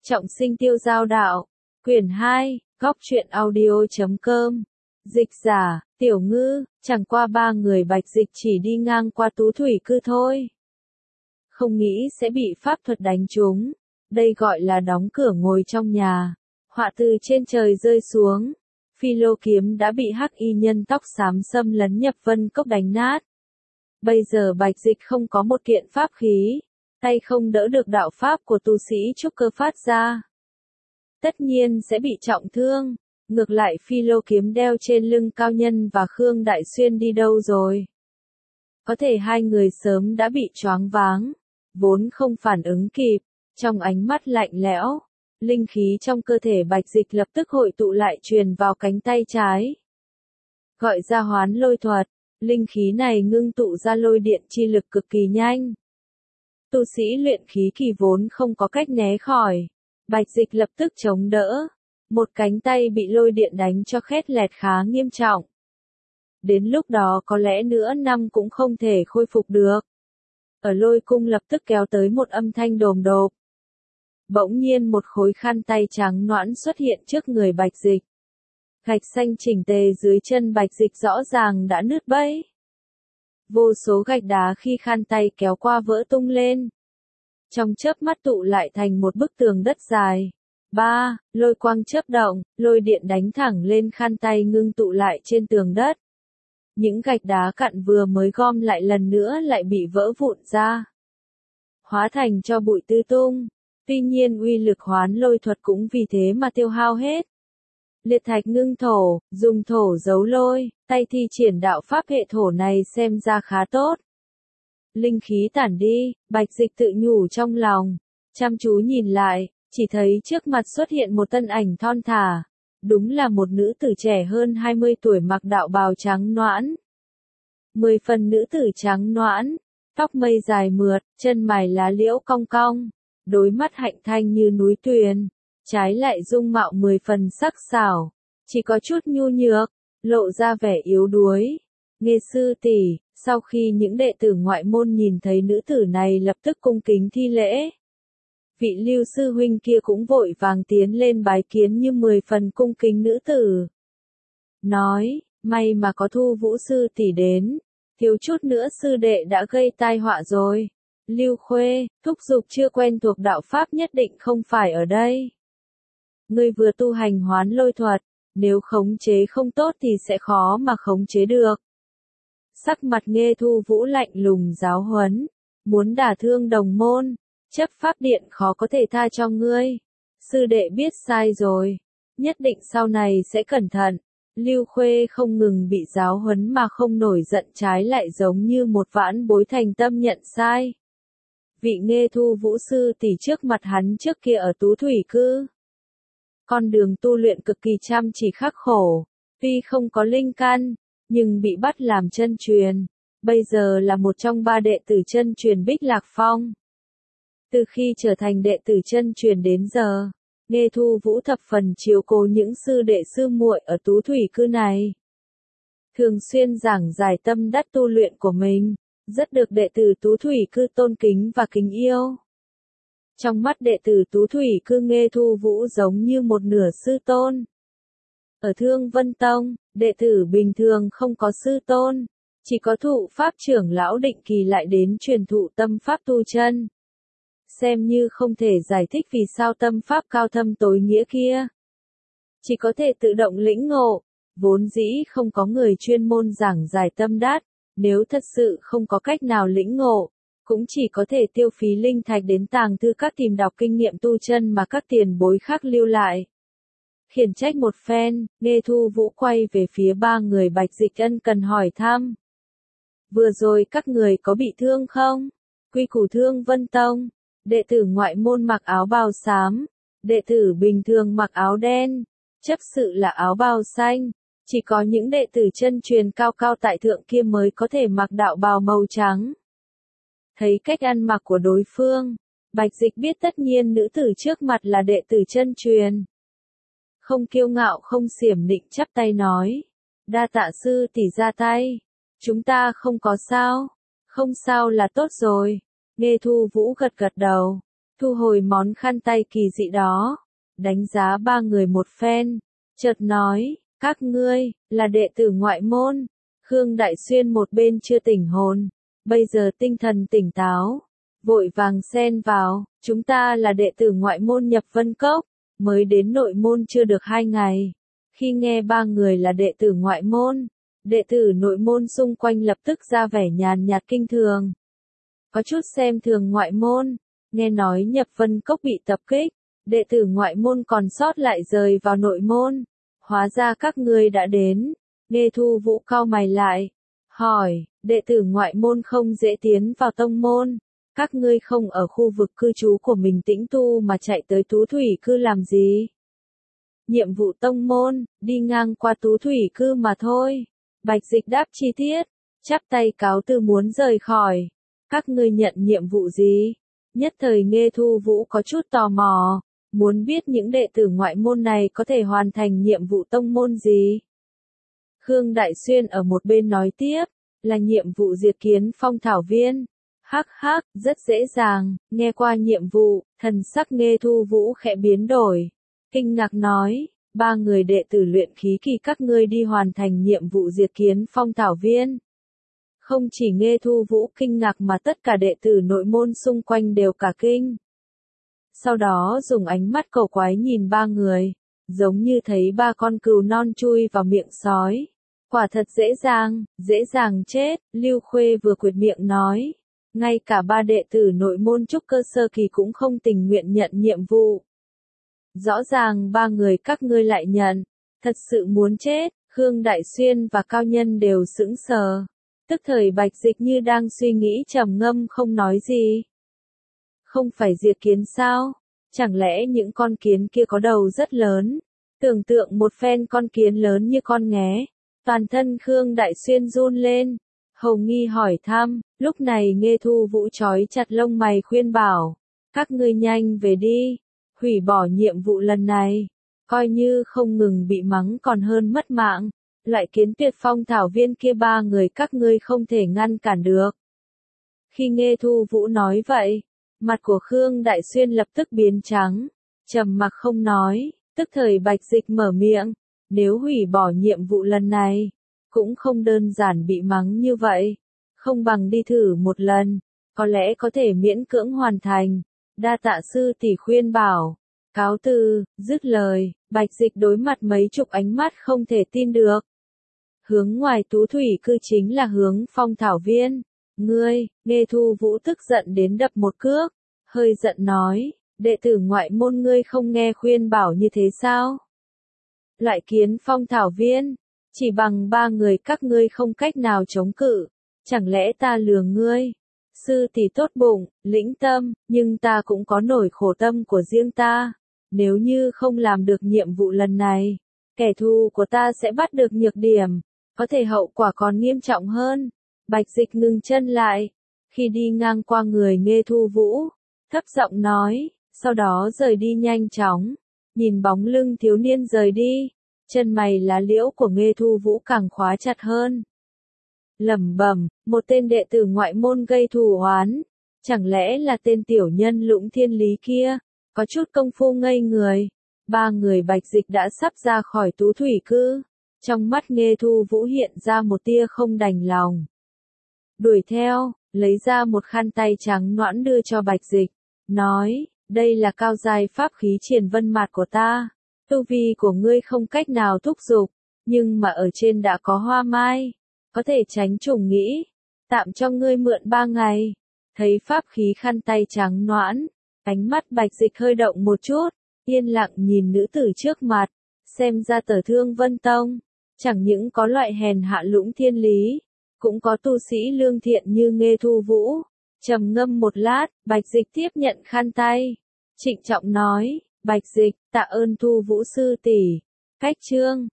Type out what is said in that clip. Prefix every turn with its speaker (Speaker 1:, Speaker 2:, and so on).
Speaker 1: Trọng sinh tiêu giao đạo. Quyển 2, góc truyện audio.com. Dịch giả, Tiểu Ngư, chẳng qua ba người Bạch Dịch chỉ đi ngang qua Tú Thủy Cư thôi. Không nghĩ sẽ bị pháp thuật đánh trúng. Đây gọi là đóng cửa ngồi trong nhà. Họa từ trên trời rơi xuống. Phi lô kiếm đã bị hắc y nhân tóc xám xâm lấn nhập vân cốc đánh nát. Bây giờ Bạch Dịch không có một kiện pháp khí. Tay không đỡ được đạo pháp của tu sĩ trúc cơ phát ra. Tất nhiên sẽ bị trọng thương. Ngược lại phi lô kiếm đeo trên lưng Cao Nhân và Khương Đại Xuyên đi đâu rồi? Có thể hai người sớm đã bị choáng váng, vốn không phản ứng kịp, trong ánh mắt lạnh lẽo, linh khí trong cơ thể Bạch Dịch lập tức hội tụ lại truyền vào cánh tay trái. Gọi ra hoán lôi thuật, linh khí này ngưng tụ ra lôi điện chi lực cực kỳ nhanh. Tu sĩ luyện khí kỳ vốn không có cách né khỏi, Bạch Dịch lập tức chống đỡ. Một cánh tay bị lôi điện đánh cho khét lẹt khá nghiêm trọng. Đến lúc đó có lẽ nửa năm cũng không thể khôi phục được. Ở lôi cung lập tức kéo tới một âm thanh đồm đột. Bỗng nhiên một khối khăn tay trắng nõn xuất hiện trước người Bạch Dịch. Gạch xanh chỉnh tề dưới chân Bạch Dịch rõ ràng đã nứt bẫy. Vô số gạch đá khi khăn tay kéo qua vỡ tung lên. Trong chớp mắt tụ lại thành một bức tường đất dài. Lôi quang chớp động, lôi điện đánh thẳng lên khăn tay ngưng tụ lại trên tường đất. Những gạch đá cặn vừa mới gom lại lần nữa lại bị vỡ vụn ra. Hóa thành cho bụi tứ tung. Tuy nhiên uy lực hoán lôi thuật cũng vì thế mà tiêu hao hết. Liệt thạch ngưng thổ, dùng thổ giấu lôi, tay thi triển đạo pháp hệ thổ này xem ra khá tốt. Linh khí tản đi, Bạch Dịch tự nhủ trong lòng. Chăm chú nhìn lại. Chỉ thấy trước mặt xuất hiện một thân ảnh thon thả, đúng là một nữ tử trẻ hơn 20 tuổi mặc đạo bào trắng nõn. 10 phần nữ tử trắng nõn, tóc mây dài mượt, chân mày lá liễu cong cong, đôi mắt hạnh thanh như núi tuyền, trái lại dung mạo 10 phần sắc sảo, chỉ có chút nhu nhược, lộ ra vẻ yếu đuối. Nghe sư tỷ, sau khi những đệ tử ngoại môn nhìn thấy nữ tử này lập tức cung kính thi lễ. Vị Lưu sư huynh kia cũng vội vàng tiến lên bái kiến như 10 phần cung kính nữ tử. Nói, may mà có Thu Vũ sư tỷ đến, thiếu chút nữa sư đệ đã gây tai họa rồi. Lưu Khuê, thúc giục chưa quen thuộc đạo pháp nhất định không phải ở đây. Ngươi vừa tu hành hoán lôi thuật, nếu khống chế không tốt thì sẽ khó mà khống chế được. Sắc mặt Nghe Thu Vũ lạnh lùng giáo huấn, muốn đả thương đồng môn. Chấp pháp điện khó có thể tha cho ngươi. Sư đệ biết sai rồi. Nhất định sau này sẽ cẩn thận. Lưu Khuê không ngừng bị giáo huấn mà không nổi giận, trái lại giống như một vãn bối thành tâm nhận sai. Vị Nghe Thu Vũ sư tỷ trước mặt hắn trước kia ở Tú Thủy Cư. Con đường tu luyện cực kỳ chăm chỉ khắc khổ. Tuy không có linh căn, nhưng bị bắt làm chân truyền. Bây giờ là một trong 3 đệ tử chân truyền Bích Lạc Phong. Từ khi trở thành đệ tử chân truyền đến giờ, Nghe Thu Vũ thập phần chiếu cố những sư đệ sư muội ở Tú Thủy Cư này. Thường xuyên giảng giải tâm đắc tu luyện của mình, rất được đệ tử Tú Thủy Cư tôn kính và kính yêu. Trong mắt đệ tử Tú Thủy Cư Nghe Thu Vũ giống như một nửa sư tôn. Ở Thương Vân Tông, đệ tử bình thường không có sư tôn, chỉ có thụ pháp trưởng lão định kỳ lại đến truyền thụ tâm pháp tu chân. Xem như không thể giải thích vì sao tâm pháp cao thâm tối nghĩa kia. Chỉ có thể tự động lĩnh ngộ, vốn dĩ không có người chuyên môn giảng giải tâm đát, nếu thật sự không có cách nào lĩnh ngộ, cũng chỉ có thể tiêu phí linh thạch đến tàng thư các tìm đọc kinh nghiệm tu chân mà các tiền bối khác lưu lại. Khiển trách một phen, Nghe Thu Vũ quay về phía 3 người Bạch Dịch ân cần hỏi thăm. Vừa rồi các người có bị thương không? Quy củ Thương Vân Tông. Đệ tử ngoại môn mặc áo bào xám, đệ tử bình thường mặc áo đen, chấp sự là áo bào xanh, chỉ có những đệ tử chân truyền cao cao tại thượng kia mới có thể mặc đạo bào màu trắng. Thấy cách ăn mặc của đối phương, Bạch Dịch biết tất nhiên nữ tử trước mặt là đệ tử chân truyền. Không kiêu ngạo không xiểm nịnh chắp tay nói, đa tạ sư tỷ ra tay, chúng ta không có sao, không sao là tốt rồi. Nghe Thu Vũ gật gật đầu. thu hồi món khăn tay kỳ dị đó, đánh giá ba người một phen, chợt nói, các ngươi, là đệ tử ngoại môn. Khương Đại Xuyên một bên chưa tỉnh hồn, bây giờ tinh thần tỉnh táo, vội vàng xen vào, chúng ta là đệ tử ngoại môn nhập Vân Cốc, mới đến nội môn chưa được 2 ngày. Khi nghe ba người là đệ tử ngoại môn, đệ tử nội môn xung quanh lập tức ra vẻ nhàn nhạt kinh thường. Có chút xem thường ngoại môn, nghe nói nhập Vân Cốc bị tập kích, đệ tử ngoại môn còn sót lại rời vào nội môn. Hóa ra các ngươi đã đến. Nghe Thu Vũ cau mày lại, hỏi, đệ tử ngoại môn không dễ tiến vào tông môn, các ngươi không ở khu vực cư trú của mình tĩnh tu mà chạy tới Tú Thủy Cư làm gì? Nhiệm vụ tông môn, đi ngang qua Tú Thủy Cư mà thôi. Bạch Dịch đáp chi tiết, chắp tay cáo từ muốn rời khỏi. Các ngươi nhận nhiệm vụ gì? Nhất thời Nghe Thu Vũ có chút tò mò, muốn biết những đệ tử ngoại môn này có thể hoàn thành nhiệm vụ tông môn gì. Khương Đại Xuyên ở một bên nói tiếp, là nhiệm vụ diệt kiến phong thảo viên. Hắc hắc, rất dễ dàng, nghe qua nhiệm vụ, thần sắc Nghe Thu Vũ khẽ biến đổi. Kinh ngạc nói, ba người đệ tử luyện khí kỳ các ngươi đi hoàn thành nhiệm vụ diệt kiến phong thảo viên. Không chỉ Nghe Thu Vũ kinh ngạc mà tất cả đệ tử nội môn xung quanh đều cả kinh. Sau đó dùng ánh mắt cầu quái nhìn ba người, giống như thấy ba con cừu non chui vào miệng sói. Quả thật dễ dàng chết, Lưu Khuê vừa quệt miệng nói. Ngay cả ba đệ tử nội môn trúc cơ sơ kỳ cũng không tình nguyện nhận nhiệm vụ. Rõ ràng ba người các ngươi lại nhận, thật sự muốn chết, Khương Đại Xuyên và Cao Nhân đều sững sờ. Tức thời Bạch Dịch như đang suy nghĩ trầm ngâm không nói gì. Không phải diệt kiến sao? Chẳng lẽ những con kiến kia có đầu rất lớn? Tưởng tượng một phen con kiến lớn như con nghé. Toàn thân Khương Đại Xuyên run lên. Hầu Nghi hỏi thăm, lúc này Nghe Thu Vũ trói chặt lông mày khuyên bảo. Các ngươi nhanh về đi. Hủy bỏ nhiệm vụ lần này. Coi như không ngừng bị mắng còn hơn mất mạng. Loại kiến tuyệt phong thảo viên kia ba người các ngươi không thể ngăn cản được. Khi Nghe Thu Vũ nói vậy, mặt của Khương Đại Xuyên lập tức biến trắng, trầm mặc không nói, tức thời Bạch Dịch mở miệng, nếu hủy bỏ nhiệm vụ lần này, cũng không đơn giản bị mắng như vậy, không bằng đi thử một lần, có lẽ có thể miễn cưỡng hoàn thành, đa tạ sư tỷ khuyên bảo, cáo từ, dứt lời, Bạch Dịch đối mặt mấy chục ánh mắt không thể tin được. Hướng ngoài Tú Thủy Cư chính là hướng phong thảo viên. Ngươi, Nghe Thu Vũ tức giận đến đập một cước, hơi giận nói, đệ tử ngoại môn ngươi không nghe khuyên bảo như thế sao? Loại kiến phong thảo viên, chỉ bằng ba người các ngươi không cách nào chống cự, chẳng lẽ ta lừa ngươi? Sư tỷ tốt bụng, lĩnh tâm, nhưng ta cũng có nỗi khổ tâm của riêng ta, nếu như không làm được nhiệm vụ lần này, kẻ thù của ta sẽ bắt được nhược điểm, có thể hậu quả còn nghiêm trọng hơn. Bạch Dịch ngừng chân lại, khi đi ngang qua người Nghe Thu Vũ, thấp giọng nói, sau đó rời đi nhanh chóng, nhìn bóng lưng thiếu niên rời đi, chân mày lá liễu của Nghe Thu Vũ càng khóa chặt hơn. Lẩm bẩm, một tên đệ tử ngoại môn gây thù oán, chẳng lẽ là tên tiểu nhân Lũng Thiên Lý kia, có chút công phu ngây người. Ba người Bạch Dịch đã sắp ra khỏi Tú Thủy Cư, trong mắt Nghe Thu Vũ hiện ra một tia không đành lòng. Đuổi theo, lấy ra một khăn tay trắng nõn đưa cho Bạch Dịch, nói, đây là cao giai pháp khí Triển Vân Mạt của ta, tu vi của ngươi không cách nào thúc giục, nhưng mà ở trên đã có hoa mai, có thể tránh trùng nghĩ, tạm cho ngươi mượn 3 ngày. Thấy pháp khí khăn tay trắng nõn, ánh mắt Bạch Dịch hơi động một chút, yên lặng nhìn nữ tử trước mặt, xem ra Tở Thương Vân Tông, chẳng những có loại hèn hạ Lũng Thiên Lý, cũng có tu sĩ lương thiện như Nghe Thu Vũ. Trầm ngâm một lát, Bạch Dịch tiếp nhận khăn tay, trịnh trọng nói, Bạch Dịch, tạ ơn Thu Vũ sư tỷ. Cách chương